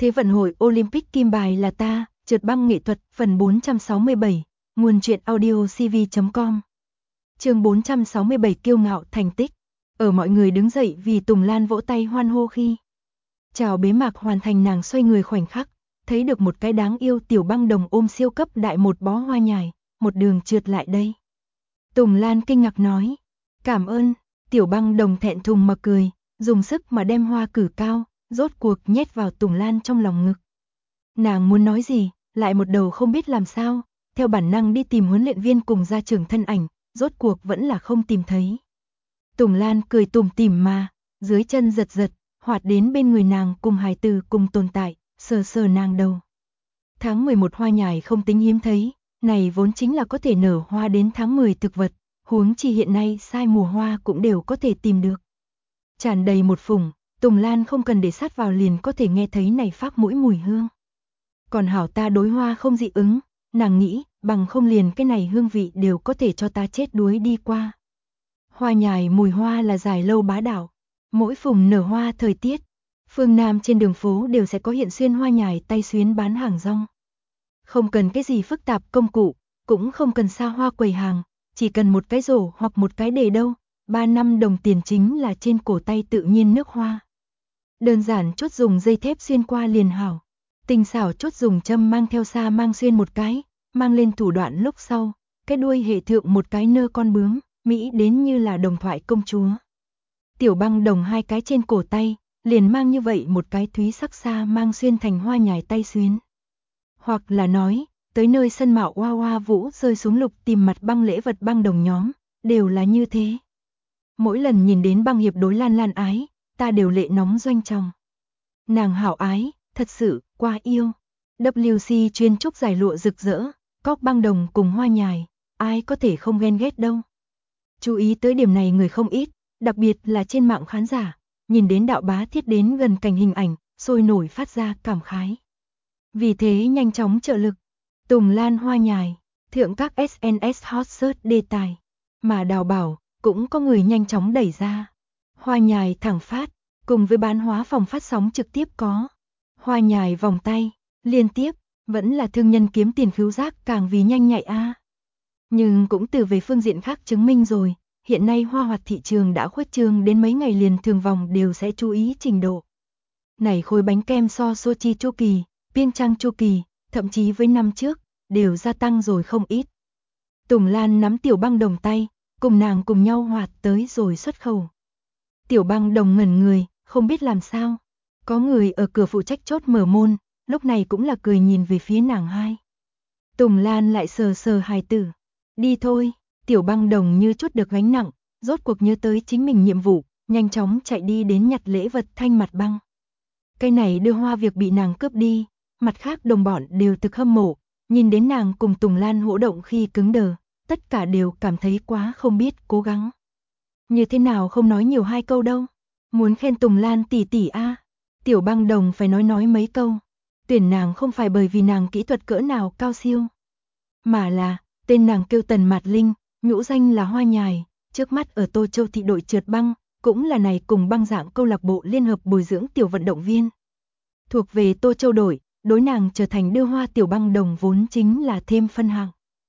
Thế vận hội Olympic kim bài là ta, trượt băng nghệ thuật, phần 467, nguồn truyện audio cv.com. Chương 467 kiêu ngạo thành tích. Ở mọi người đứng dậy vì Tùng Lan vỗ tay hoan hô khi chào bế mạc hoàn thành, nàng xoay người khoảnh khắc, thấy được một cái đáng yêu tiểu băng đồng ôm siêu cấp đại một bó hoa nhài, một đường trượt lại đây. Tùng Lan kinh ngạc nói, cảm ơn, tiểu băng đồng thẹn thùng mà cười, dùng sức mà đem hoa cử cao, rốt cuộc nhét vào Tùng Lan trong lòng ngực. Nàng muốn nói gì, lại một đầu không biết làm sao, theo bản năng đi tìm huấn luyện viên cùng gia trưởng thân ảnh, rốt cuộc vẫn là không tìm thấy. Tùng Lan cười tủm tỉm mà, dưới chân giật giật, hoạt đến bên người nàng cùng hài tử cùng tồn tại, sờ sờ nàng đầu. Tháng 11 hoa nhài không tính hiếm thấy, này vốn chính là có thể nở hoa đến tháng 10 thực vật, huống chi hiện nay sai mùa hoa cũng đều có thể tìm được. Tràn đầy một phủng, Tùng Lan không cần để sát vào liền có thể nghe thấy này phác mũi mùi hương. Còn hảo ta đối hoa không dị ứng, nàng nghĩ, bằng không liền cái này hương vị đều có thể cho ta chết đuối đi qua. Hoa nhài mùi hoa là dài lâu bá đạo, mỗi phùng nở hoa thời tiết, phương Nam trên đường phố đều sẽ có hiện xuyên hoa nhài tay xuyến bán hàng rong. Không cần cái gì phức tạp công cụ, cũng không cần xa hoa quầy hàng, chỉ cần một cái rổ hoặc một cái đề đâu, 3-5 đồng tiền chính là trên cổ tay tự nhiên nước hoa. Đơn giản chốt dùng dây thép xuyên qua liền hảo, tinh xảo chốt dùng châm mang theo xa mang xuyên một cái, mang lên thủ đoạn lúc sau, cái đuôi hệ thượng một cái nơ con bướm, mỹ đến như là đồng thoại công chúa. Tiểu băng đồng hai cái trên cổ tay, liền mang như vậy một cái thúy sắc xa mang xuyên thành hoa nhài tay xuyến. Hoặc là nói, tới nơi sân mạo hoa hoa vũ rơi xuống lục tìm mặt băng lễ vật băng đồng nhóm, đều là như thế. Mỗi lần nhìn đến băng hiệp đối Lan Lan ái, ta đều lệ nóng doanh tròng. Nàng hảo ái, thật sự, quá yêu. WC chuyên trúc giải lụa rực rỡ, cóc băng đồng cùng hoa nhài, ai có thể không ghen ghét đâu. Chú ý tới điểm này người không ít, đặc biệt là trên mạng khán giả, nhìn đến đạo bá thiết đến gần cảnh hình ảnh, sôi nổi phát ra cảm khái. Vì thế nhanh chóng trợ lực, Tùng Lan hoa nhài, thượng các SNS hot search đề tài, mà đào bảo, cũng có người nhanh chóng đẩy ra. Hoa nhài thẳng phát, cùng với bán hóa phòng phát sóng trực tiếp có. Hoa nhài vòng tay, liên tiếp, vẫn là thương nhân kiếm tiền khứu giác càng vì nhanh nhạy a. Nhưng cũng từ về phương diện khác chứng minh rồi, hiện nay hoa hoạt thị trường đã khuếch trương đến mấy ngày liền thường vòng đều sẽ chú ý trình độ. Này khối bánh kem so Sochi chu kỳ, Piêng Trang chu kỳ, thậm chí với năm trước, đều gia tăng rồi không ít. Tùng Lan nắm tiểu băng đồng tay, cùng nàng cùng nhau hoạt tới rồi xuất khẩu. Tiểu băng đồng ngẩn người, không biết làm sao. Có người ở cửa phụ trách chốt mở môn, lúc này cũng là cười nhìn về phía nàng hai. Tùng Lan lại sờ sờ hài tử. Đi thôi, tiểu băng đồng như chút được gánh nặng, rốt cuộc nhớ tới chính mình nhiệm vụ, nhanh chóng chạy đi đến nhặt lễ vật thanh mặt băng. Cái này đưa hoa việc bị nàng cướp đi, mặt khác đồng bọn đều thực hâm mộ, nhìn đến nàng cùng Tùng Lan hỗ động khi cứng đờ, tất cả đều cảm thấy quá không biết cố gắng. Như thế nào không nói nhiều hai câu đâu, muốn khen Tùng Lan tỷ tỷ a, tiểu băng đồng phải nói mấy câu. Tuyển nàng không phải bởi vì nàng kỹ thuật cỡ nào cao siêu, mà là tên nàng kêu Tần Mạt Linh, nhũ danh là Hoa Nhài, trước mắt ở Tô Châu thị đội trượt băng, cũng là này cùng băng dạng câu lạc bộ liên hợp bồi dưỡng tiểu vận động viên. Thuộc về Tô Châu đội, đối nàng trở thành đưa hoa tiểu băng đồng vốn chính là thêm phân hạng.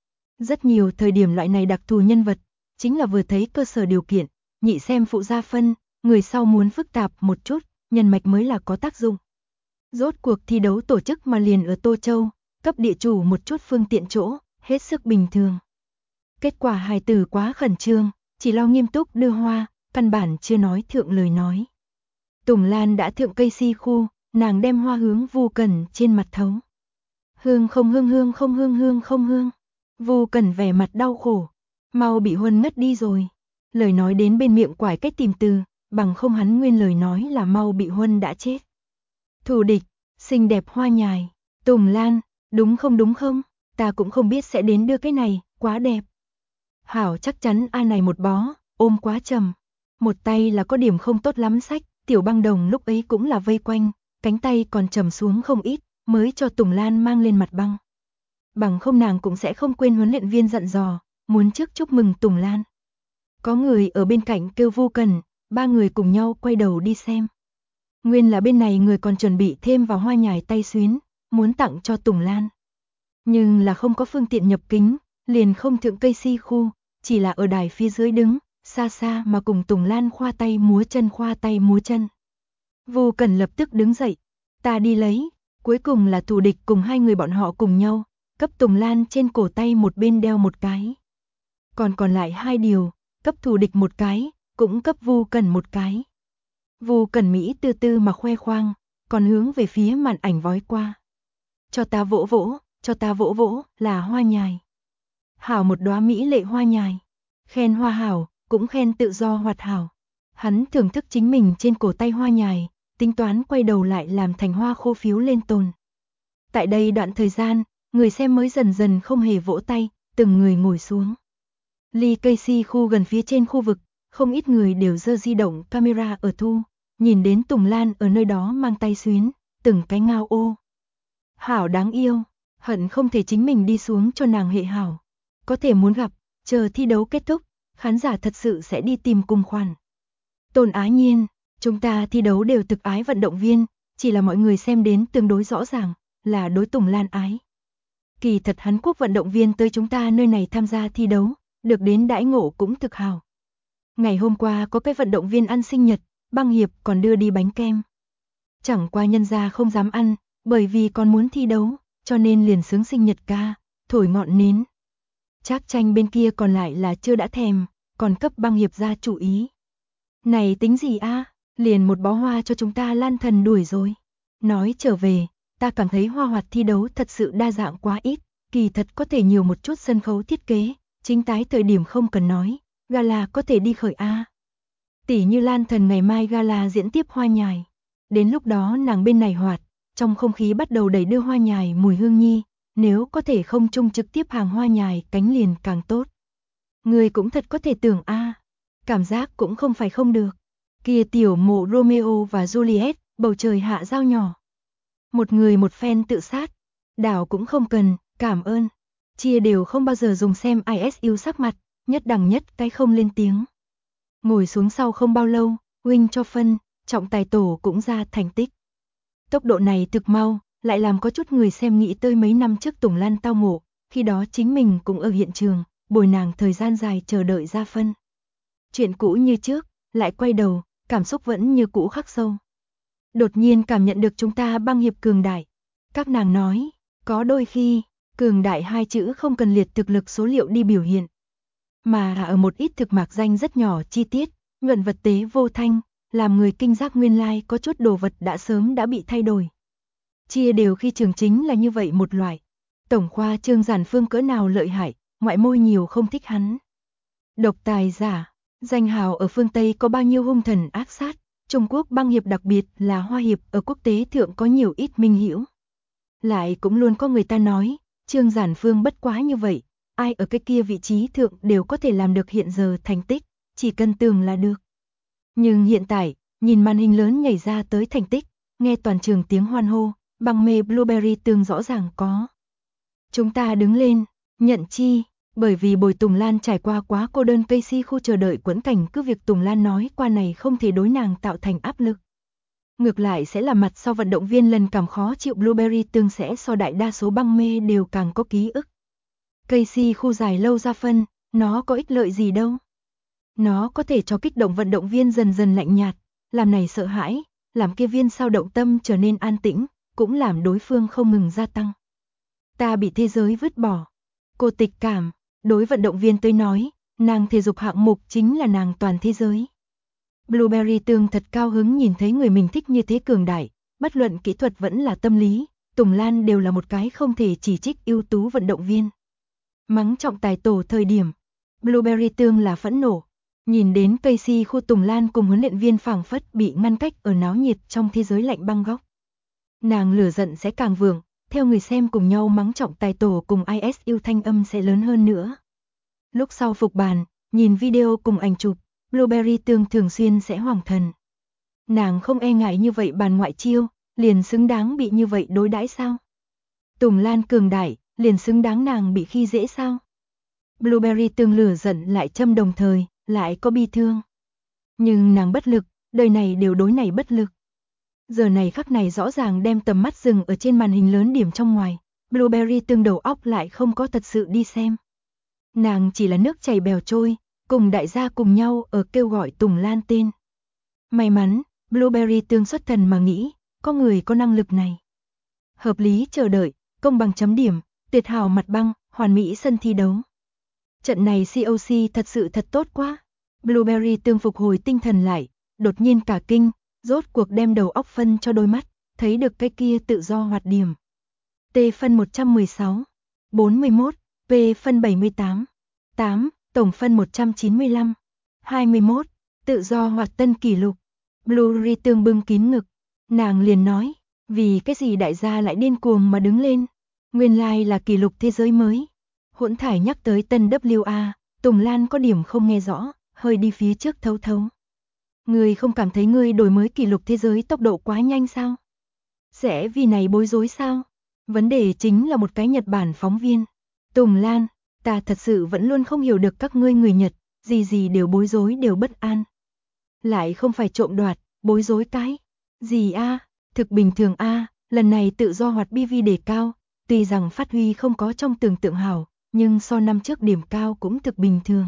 Rất nhiều thời điểm loại này đặc thù nhân vật, chính là vừa thấy cơ sở điều kiện, nhị xem phụ gia phân, người sau muốn phức tạp một chút, nhân mạch mới là có tác dụng. Rốt cuộc thi đấu tổ chức mà liền ở Tô Châu, cấp địa chủ một chút phương tiện chỗ, hết sức bình thường. Kết quả hài tử quá khẩn trương, chỉ lo nghiêm túc đưa hoa, căn bản chưa nói thượng lời nói. Tùng Lan đã thượng cây si khu, nàng đem hoa hướng Vu Cẩn trên mặt thấu. Hương không hương hương không hương hương không hương. Vu Cẩn vẻ mặt đau khổ, mau bị Huân ngất đi rồi. Lời nói đến bên miệng quải cách tìm từ, bằng không hắn nguyên lời nói là mau bị Huân đã chết. Thù địch, xinh đẹp hoa nhài, Tùng Lan, đúng không, ta cũng không biết sẽ đến đưa cái này, quá đẹp. Hảo chắc chắn a này một bó, ôm quá trầm. Một tay là có điểm không tốt lắm sách, tiểu băng đồng lúc ấy cũng là vây quanh, cánh tay còn trầm xuống không ít, mới cho Tùng Lan mang lên mặt băng. Bằng không nàng cũng sẽ không quên huấn luyện viên dặn dò, muốn trước chúc mừng Tùng Lan. Có người ở bên cạnh kêu Vu Cần, ba người cùng nhau quay đầu đi xem. Nguyên là bên này người còn chuẩn bị thêm vào hoa nhài tay xuyến, muốn tặng cho Tùng Lan. Nhưng là không có phương tiện nhập kính, liền không thượng cây si khu, chỉ là ở đài phía dưới đứng, xa xa mà cùng Tùng Lan khoa tay múa chân. Vu Cẩn lập tức đứng dậy, ta đi lấy, cuối cùng là Thủ Địch cùng hai người bọn họ cùng nhau, cấp Tùng Lan trên cổ tay một bên đeo một cái. Còn lại hai điều, cấp Thủ Địch một cái, cũng cấp Vu Cẩn một cái. Vu Cẩn Mỹ tư tư mà khoe khoang, còn hướng về phía màn ảnh vói qua. Cho ta vỗ vỗ, là hoa nhài. Hảo một đóa mỹ lệ hoa nhài. Khen hoa hảo, cũng khen tự do hoạt hảo. Hắn thưởng thức chính mình trên cổ tay hoa nhài, tính toán quay đầu lại làm thành hoa khô phiếu lên tồn. Tại đây đoạn thời gian, người xem mới dần dần không hề vỗ tay, từng người ngồi xuống. Ly cây si khu gần phía trên khu vực, không ít người đều giơ di động camera ở thu, nhìn đến Tùng Lan ở nơi đó mang tay xuyến, từng cái ngao ô. Hảo đáng yêu, hận không thể chính mình đi xuống cho nàng hệ hảo. Có thể muốn gặp, chờ thi đấu kết thúc, khán giả thật sự sẽ đi tìm cùng khoản. Tôn Á Nhiên, chúng ta thi đấu đều thực ái vận động viên, chỉ là mọi người xem đến tương đối rõ ràng, là đối Tùng Lan ái. Kỳ thật Hàn Quốc vận động viên tới chúng ta nơi này tham gia thi đấu, được đến đãi ngộ cũng thực hào. Ngày hôm qua có cái vận động viên ăn sinh nhật, băng hiệp còn đưa đi bánh kem. Chẳng qua nhân gia không dám ăn, bởi vì còn muốn thi đấu, cho nên liền sướng sinh nhật ca, thổi ngọn nến. Trác Tranh bên kia còn lại là chưa đã thèm, còn cấp băng hiệp ra chủ ý. Này tính gì a? Liền một bó hoa cho chúng ta Lan Thần đuổi rồi. Nói trở về, ta cảm thấy hoa hoạt thi đấu thật sự đa dạng quá ít, kỳ thật có thể nhiều một chút sân khấu thiết kế, chính tái thời điểm không cần nói, gala có thể đi khởi a. Tỷ như Lan Thần ngày mai gala diễn tiếp hoa nhài. Đến lúc đó nàng bên này hoạt, trong không khí bắt đầu đầy đưa hoa nhài mùi hương nhi, nếu có thể không chung trực tiếp hàng hoa nhài cánh liền càng tốt. Người cũng thật có thể tưởng a, cảm giác cũng không phải không được. Kia tiểu mộ Romeo và Juliet, bầu trời hạ dao nhỏ. Một người một phen tự sát, đảo cũng không cần, cảm ơn. Chia đều không bao giờ dùng xem ISU sắc mặt, nhất đẳng nhất cái không lên tiếng. Ngồi xuống sau không bao lâu, huynh cho phân, trọng tài tổ cũng ra thành tích. Tốc độ này thực mau, lại làm có chút người xem nghĩ tới mấy năm trước Tùng Lan tao ngộ, khi đó chính mình cũng ở hiện trường, bồi nàng thời gian dài chờ đợi ra phân. Chuyện cũ như trước, lại quay đầu, cảm xúc vẫn như cũ khắc sâu. Đột nhiên cảm nhận được chúng ta băng hiệp cường đại. Các nàng nói, có đôi khi, cường đại hai chữ không cần liệt thực lực số liệu đi biểu hiện. Mà ở một ít thực mạc danh rất nhỏ chi tiết, nhuận vật tế vô thanh, làm người kinh giác nguyên lai có chút đồ vật đã sớm đã bị thay đổi. Chia đều khi trường chính là như vậy một loại. Tổng khoa Trương Giản Phương cỡ nào lợi hại, ngoại môi nhiều không thích hắn. Độc tài giả, danh hào ở phương Tây có bao nhiêu hung thần ác sát, Trung Quốc băng hiệp đặc biệt là hoa hiệp ở quốc tế thượng có nhiều ít minh hiểu. Lại cũng luôn có người ta nói, Trương Giản Phương bất quá như vậy, ai ở cái kia vị trí thượng đều có thể làm được hiện giờ thành tích, chỉ cần tưởng là được. Nhưng hiện tại, nhìn màn hình lớn nhảy ra tới thành tích, nghe toàn trường tiếng hoan hô, băng mê Blueberry tương rõ ràng có. Chúng ta đứng lên, nhận chi, bởi vì bồi Tùng Lan trải qua quá cô đơn cây si khu chờ đợi quẫn cảnh, cứ việc Tùng Lan nói qua này không thể đối nàng tạo thành áp lực. Ngược lại sẽ là mặt sau vận động viên lần cảm khó chịu Blueberry tương sẽ so đại đa số băng mê đều càng có ký ức. Cây si khu dài lâu ra phân, nó có ích lợi gì đâu. Nó có thể cho kích động vận động viên dần dần lạnh nhạt, làm này sợ hãi, làm kia viên sao động tâm trở nên an tĩnh, cũng làm đối phương không ngừng gia tăng. Ta bị thế giới vứt bỏ. Cô tịch cảm, đối vận động viên tới nói, nàng thể dục hạng mục chính là nàng toàn thế giới. Blueberry tương thật cao hứng nhìn thấy người mình thích như thế cường đại, bất luận kỹ thuật vẫn là tâm lý, Tùng Lan đều là một cái không thể chỉ trích ưu tú vận động viên. Mắng trọng tài tổ thời điểm, Blueberry tương là phẫn nộ, nhìn đến cây si khu Tùng Lan cùng huấn luyện viên phảng phất bị ngăn cách ở náo nhiệt trong thế giới lạnh băng góc. Nàng lửa giận sẽ càng vượng, theo người xem cùng nhau mắng trọng tài tổ cùng ISU thanh âm sẽ lớn hơn nữa. Lúc sau phục bàn, nhìn video cùng ảnh chụp, Blueberry tương thường xuyên sẽ hoảng thần. Nàng không e ngại như vậy bàn ngoại chiêu, liền xứng đáng bị như vậy đối đãi sao? Tùng Lan cường đại, liền xứng đáng nàng bị khi dễ sao? Blueberry tương lửa giận lại châm đồng thời, lại có bi thương. Nhưng nàng bất lực, đời này đều đối này bất lực. Giờ này khắc này rõ ràng đem tầm mắt dừng ở trên màn hình lớn điểm trong ngoài, Blueberry tương đầu óc lại không có thật sự đi xem. Nàng chỉ là nước chảy bèo trôi, cùng đại gia cùng nhau ở kêu gọi Tùng Lan tên. May mắn, Blueberry tương xuất thần mà nghĩ, có người có năng lực này. Hợp lý chờ đợi, công bằng chấm điểm, tuyệt hảo mặt băng, hoàn mỹ sân thi đấu. Trận này COC thật sự thật tốt quá. Blueberry tương phục hồi tinh thần lại, đột nhiên cả kinh, rốt cuộc đem đầu óc phân cho đôi mắt, thấy được cái kia tự do hoạt điểm. T phân 116, 41, P phân 78, 8, tổng phân 195, 21, tự do hoạt tân kỷ lục. Blueberry tương bưng kín ngực, nàng liền nói, vì cái gì đại gia lại điên cuồng mà đứng lên, nguyên lai là kỷ lục thế giới mới. Hỗn thải nhắc tới tân WA, Tùng Lan có điểm không nghe rõ, hơi đi phía trước thấu thấu. Ngươi không cảm thấy ngươi đổi mới kỷ lục thế giới tốc độ quá nhanh sao? Sẽ vì này bối rối sao? Vấn đề chính là một cái Nhật Bản phóng viên. Tùng Lan, ta thật sự vẫn luôn không hiểu được các ngươi người Nhật, gì gì đều bối rối đều bất an. Lại không phải trộm đoạt, bối rối cái. Gì a? Thực bình thường a, lần này tự do hoạt BV đề cao, tuy rằng phát huy không có trong tưởng tượng hảo, nhưng so năm trước điểm cao cũng thực bình thường.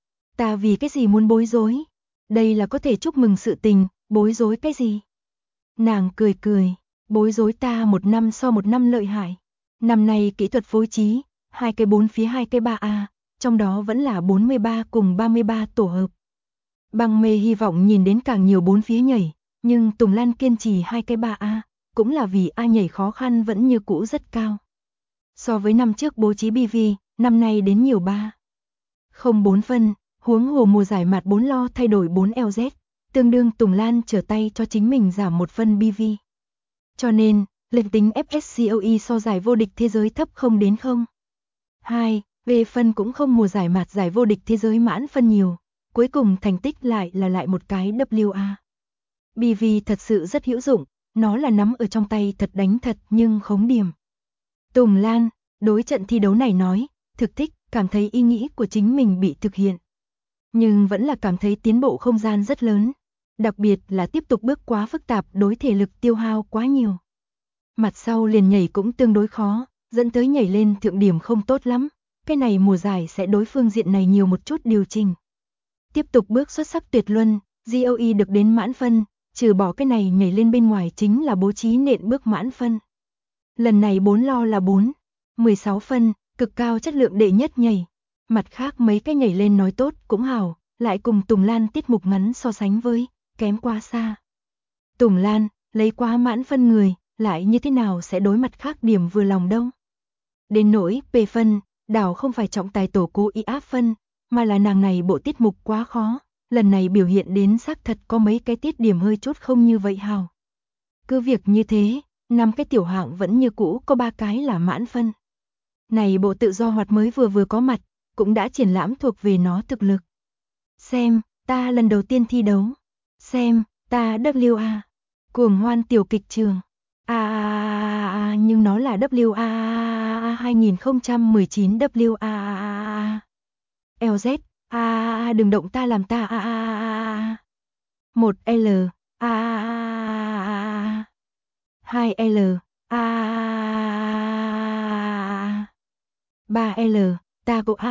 Ta vì cái gì muốn bối rối? Đây là có thể chúc mừng sự tình, bối rối cái gì? Nàng cười cười, bối rối ta một năm so một năm lợi hại. Năm nay kỹ thuật phối trí, 2 cái 4 phía 2 cái 3A, trong đó vẫn là 43 cùng 33 tổ hợp. Băng mê hy vọng nhìn đến càng nhiều 4 phía nhảy, nhưng Tùng Lan kiên trì 2 cái 3A, cũng là vì A nhảy khó khăn vẫn như cũ rất cao. So với năm trước bố trí BV, năm nay đến nhiều 3. Không 4 phân, huống hồ mùa giải mặt 4 lo thay đổi 4 LZ, tương đương Tùng Lan trở tay cho chính mình giảm 1 phân BV. Cho nên, lệnh tính FSCOE so giải vô địch thế giới thấp không đến không. 2, về phân cũng không mùa giải mặt giải vô địch thế giới mãn phân nhiều, cuối cùng thành tích lại là một cái WA. BV thật sự rất hữu dụng, nó là nắm ở trong tay thật đánh thật nhưng khống điểm. Tùng Lan, đối trận thi đấu này nói, thực thích, cảm thấy ý nghĩ của chính mình bị thực hiện. Nhưng vẫn là cảm thấy tiến bộ không gian rất lớn, đặc biệt là tiếp tục bước quá phức tạp đối thể lực tiêu hao quá nhiều. Mặt sau liền nhảy cũng tương đối khó, dẫn tới nhảy lên thượng điểm không tốt lắm, cái này mùa giải sẽ đối phương diện này nhiều một chút điều chỉnh. Tiếp tục bước xuất sắc tuyệt luân, GOE được đến mãn phân, trừ bỏ cái này nhảy lên bên ngoài chính là bố trí nện bước mãn phân. Lần này 4 lo là 4, 16 phân, cực cao chất lượng đệ nhất nhảy. Mặt khác mấy cái nhảy lên nói tốt cũng hảo, lại cùng Tùng Lan tiết mục ngắn so sánh với, kém quá xa. Tùng Lan, lấy quá mãn phân người, lại như thế nào sẽ đối mặt khác điểm vừa lòng đâu. Đến nỗi P phân, đảo không phải trọng tài tổ cố ý áp phân, mà là nàng này bộ tiết mục quá khó, lần này biểu hiện đến xác thật có mấy cái tiết điểm hơi chút không như vậy hào. Cứ việc như thế, 5 cái tiểu hạng vẫn như cũ có 3 cái là mãn phân. Này bộ tự do hoạt mới vừa có mặt, cũng đã triển lãm thuộc về nó thực lực. Xem, ta lần đầu tiên thi đấu. Xem, ta WA. Cuồng hoan tiểu kịch trường. Nhưng nó là WA 2019 WA. LZ, đừng động ta làm ta 1L, 2L, 3L, ta cũng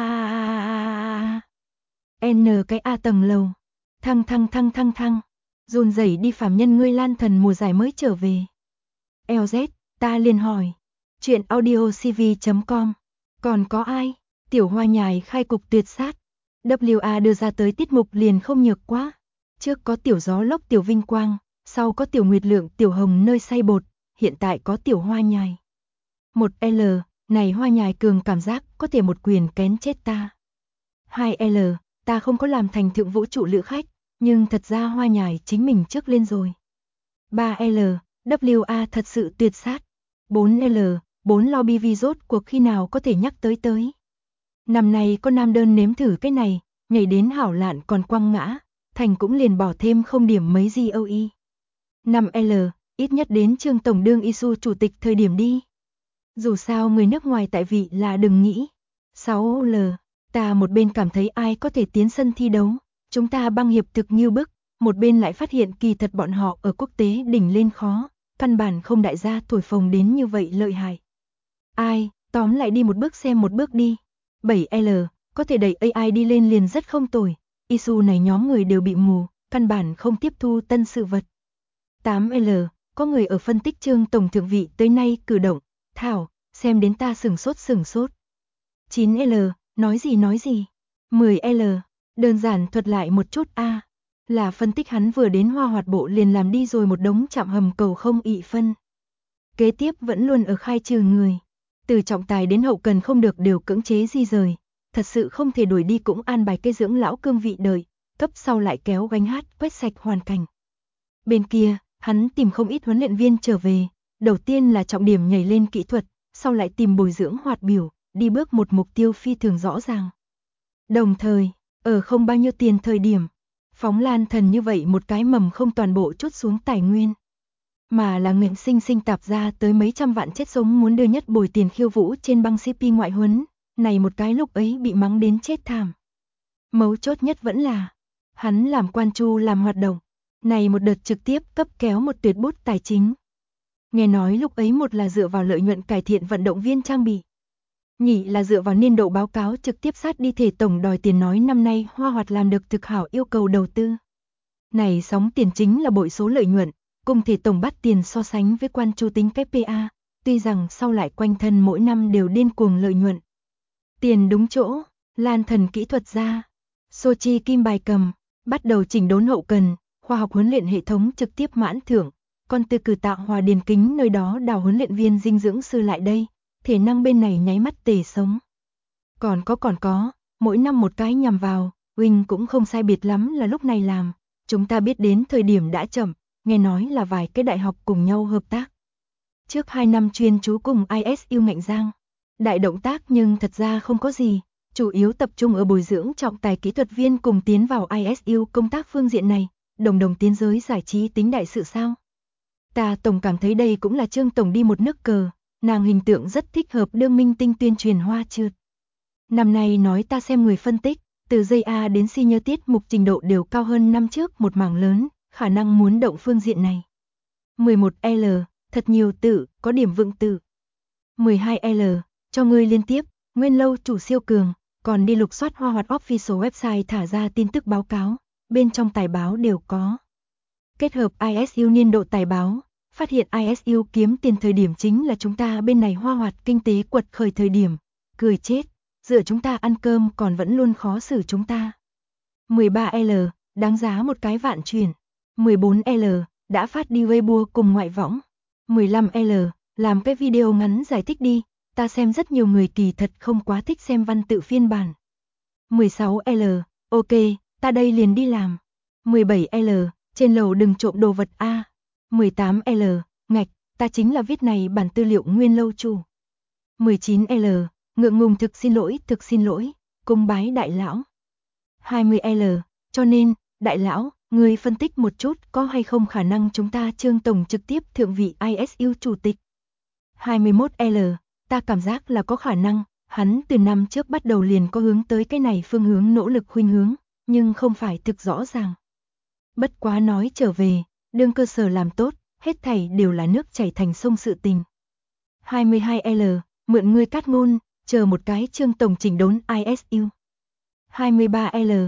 N cái A tầng lầu. Thăng. Run rẩy đi phàm nhân ngươi Lan Thần mùa giải mới trở về. LZ, ta liền hỏi. Chuyện audiocv.com. Còn có ai? Tiểu Hoa Nhài khai cục tuyệt sát. WA đưa ra tới tiết mục liền không nhược quá. Trước có tiểu gió lốc tiểu vinh quang, sau có tiểu nguyệt lượng tiểu hồng nơi xay bột, hiện tại có tiểu Hoa Nhài. 1L, này Hoa Nhài cường cảm giác có thể một quyền kén chết ta. 2L, ta không có làm thành thượng vũ trụ lữ khách, nhưng thật ra Hoa Nhài chính mình trước lên rồi. 3L, WA thật sự tuyệt sát. 4L, 4 lo BV rốt cuộc khi nào có thể nhắc tới. Năm nay có nam đơn nếm thử cái này, nhảy đến hảo lạn còn quăng ngã, thành cũng liền bỏ thêm không điểm mấy GOE. 5L, ít nhất đến Trương Tổng đương ISU chủ tịch thời điểm đi. Dù sao người nước ngoài tại vị là đừng nghĩ. 6L, ta một bên cảm thấy ai có thể tiến sân thi đấu, chúng ta băng hiệp thực như bức, một bên lại phát hiện kỳ thật bọn họ ở quốc tế đỉnh lên khó, căn bản không đại gia thổi phồng đến như vậy lợi hại. Ai, tóm lại đi một bước xem một bước đi. 7L, có thể đẩy AI đi lên liền rất không tồi. Isu này nhóm người đều bị mù, căn bản không tiếp thu tân sự vật. 8L, có người ở phân tích Trương tổng thượng vị tới nay cử động, thảo, xem đến ta sửng sốt. 9L, nói gì. 10L, đơn giản thuật lại một chút a, là phân tích hắn vừa đến Hoa Hoạt Bộ liền làm đi rồi một đống chạm hầm cầu không ị phân. Kế tiếp vẫn luôn ở khai trừ người, từ trọng tài đến hậu cần không được đều cưỡng chế di rời, thật sự không thể đuổi đi cũng an bài cây dưỡng lão cương vị đợi, cấp sau lại kéo gánh hát quét sạch hoàn cảnh. Bên kia, hắn tìm không ít huấn luyện viên trở về, đầu tiên là trọng điểm nhảy lên kỹ thuật, sau lại tìm bồi dưỡng hoạt biểu, đi bước một mục tiêu phi thường rõ ràng. Đồng thời, ở không bao nhiêu tiền thời điểm, phóng Lan Thần như vậy một cái mầm không toàn bộ chút xuống tài nguyên, mà là nguyện sinh tạp ra tới mấy trăm vạn chết sống muốn đưa nhất bồi tiền khiêu vũ trên băng CP ngoại huấn, này một cái lúc ấy bị mắng đến chết thảm. Mấu chốt nhất vẫn là, hắn làm quan chu làm hoạt động, này một đợt trực tiếp cấp kéo một tuyệt bút tài chính. Nghe nói lúc ấy một là dựa vào lợi nhuận cải thiện vận động viên trang bị, nhị là dựa vào niên độ báo cáo trực tiếp sát đi thể tổng đòi tiền nói năm nay Hoa Hoạt làm được thực hảo yêu cầu đầu tư. Này sóng tiền chính là bội số lợi nhuận, cùng thể tổng bắt tiền so sánh với quan chu tính PPA, tuy rằng sau lại quanh thân mỗi năm đều điên cuồng lợi nhuận. Tiền đúng chỗ, Lan Thần kỹ thuật gia, Sochi kim bài cầm, bắt đầu chỉnh đốn hậu cần, khoa học huấn luyện hệ thống trực tiếp mãn thưởng, còn từ cử Tạo Hòa Điền Kính nơi đó đào huấn luyện viên dinh dưỡng sư lại đây, thể năng bên này nháy mắt tề sống. Còn có, mỗi năm một cái nhằm vào, Wing cũng không sai biệt lắm là lúc này làm, chúng ta biết đến thời điểm đã chậm, nghe nói là vài cái đại học cùng nhau hợp tác. Trước 2 năm chuyên chú cùng ISU Ngạnh Giang, đại động tác nhưng thật ra không có gì, chủ yếu tập trung ở bồi dưỡng trọng tài kỹ thuật viên cùng tiến vào ISU công tác phương diện này, đồng tiến giới giải trí tính đại sự sao. Ta tổng cảm thấy đây cũng là Trương tổng đi một nước cờ, nàng hình tượng rất thích hợp đương minh tinh tuyên truyền hoa trượt. Năm nay nói ta xem người phân tích, từ dây A đến senior tiết mục trình độ đều cao hơn năm trước một mảng lớn, khả năng muốn động phương diện này. 11L, thật nhiều tự, có điểm vựng tự. 12L, cho ngươi liên tiếp, nguyên lâu chủ siêu cường, còn đi lục soát Hoa Hoạt official website thả ra tin tức báo cáo, bên trong tài báo đều có. Kết hợp ISU niên độ tài báo, phát hiện ISU kiếm tiền thời điểm chính là chúng ta bên này Hoa Hoạt kinh tế quật khởi thời điểm, cười chết, dựa chúng ta ăn cơm còn vẫn luôn khó xử chúng ta. 13L, đáng giá một cái vạn chuyển. 14L, đã phát đi Weibo cùng ngoại võng. 15L, làm cái video ngắn giải thích đi, ta xem rất nhiều người kỳ thật không quá thích xem văn tự phiên bản. 16L, ok, ta đây liền đi làm. 17L, trên lầu đừng trộm đồ vật a. 18L, ngạch, ta chính là viết này bản tư liệu nguyên lâu chủ. 19L, ngượng ngùng thực xin lỗi, cung bái đại lão. 20L, cho nên, đại lão, người phân tích một chút có hay không khả năng chúng ta Trương tổng trực tiếp thượng vị ISU chủ tịch. 21L, ta cảm giác là có khả năng, hắn từ năm trước bắt đầu liền có hướng tới cái này phương hướng nỗ lực khuynh hướng, nhưng không phải thực rõ ràng. Bất quá nói trở về, đương cơ sở làm tốt, hết thảy đều là nước chảy thành sông sự tình. 22L, mượn ngươi cát ngôn, chờ một cái Trương tổng chỉnh đốn ISU. 23L,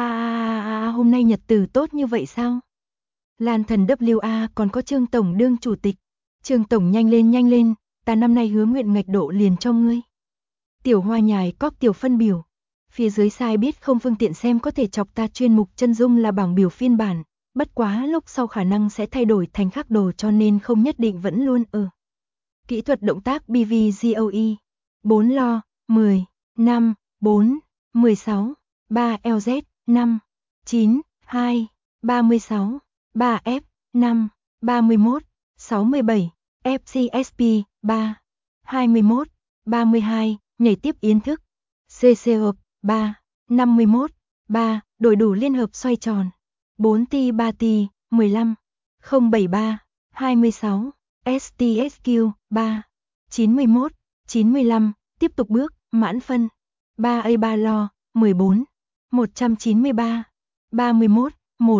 hôm nay nhật tử tốt như vậy sao? Lan Thần WA còn có Trương tổng đương chủ tịch. Trương tổng nhanh lên, ta năm nay hứa nguyện ngạch độ liền cho ngươi. Tiểu Hoa nhài cóc tiểu phân biểu. Phía dưới sai biết không phương tiện xem có thể chọc ta chuyên mục chân dung là bảng biểu phiên bản, bất quá lúc sau khả năng sẽ thay đổi thành khắc đồ cho nên không nhất định vẫn luôn ở. Kỹ thuật động tác BVGOE 4 lo, 10, 5, 4, 16, 3 LZ, 5, 9, 2, 36, 3 F, 5, 31, 67, FCSP, 3, 21, 32, nhảy tiếp yến thức, CCO, 3, 51, 3, đổi đủ liên hợp xoay tròn, 4 T 3 T, 15, 073, 26, STSQ, 3, 91, 95, tiếp tục bước, mãn phân, 3A 3 lo, 14, 193, 31, 1,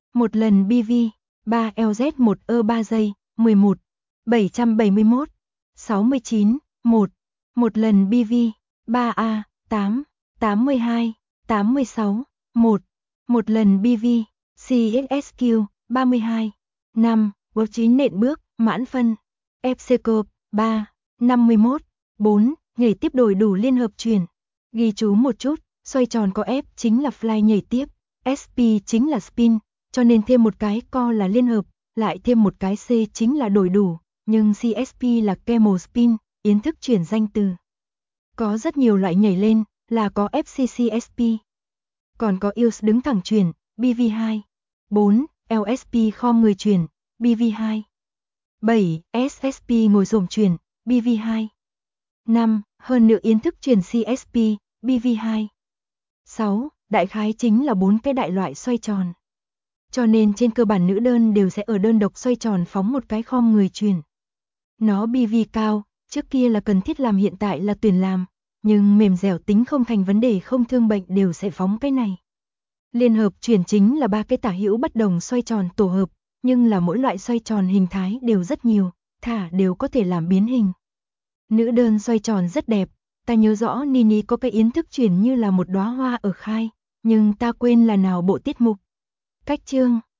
một lần BV, 3 LZ1 3 giây, 11, 771, 69, 1, một lần BV, 3A, 8, 82, 86, 1, một lần BV, CSSQ, 32, 5, 9 nện bước, mãn phân, FC Cup, 3, 51, 4, nhảy tiếp đổi đủ liên hợp chuyển. Ghi chú một chút, xoay tròn có F chính là fly nhảy tiếp, SP chính là spin, cho nên thêm một cái co là liên hợp, lại thêm một cái C chính là đổi đủ, nhưng CSP là camel spin, yến thức chuyển danh từ. Có rất nhiều loại nhảy lên, là có FCCSP. Còn có Eels đứng thẳng chuyển, BV2. 4. LSP khom người chuyển, BV2. 7. SSP ngồi xổm chuyển, BV2. 5. Hơn nữa yến thức chuyển CSP, BV2. 6. Đại khái chính là 4 cái đại loại xoay tròn. Cho nên trên cơ bản nữ đơn đều sẽ ở đơn độc xoay tròn phóng một cái khom người chuyển. Nó BV cao, trước kia là cần thiết làm hiện tại là tuyển làm, nhưng mềm dẻo tính không thành vấn đề không thương bệnh đều sẽ phóng cái này. Liên hợp chuyển chính là 3 cái tả hữu bất đồng xoay tròn tổ hợp, nhưng là mỗi loại xoay tròn hình thái đều rất nhiều, thả đều có thể làm biến hình. Nữ đơn xoay tròn rất đẹp, ta nhớ rõ Nini có cái yến thức chuyển như là một đóa hoa ở khai, nhưng ta quên là nào bộ tiết mục. Cách chương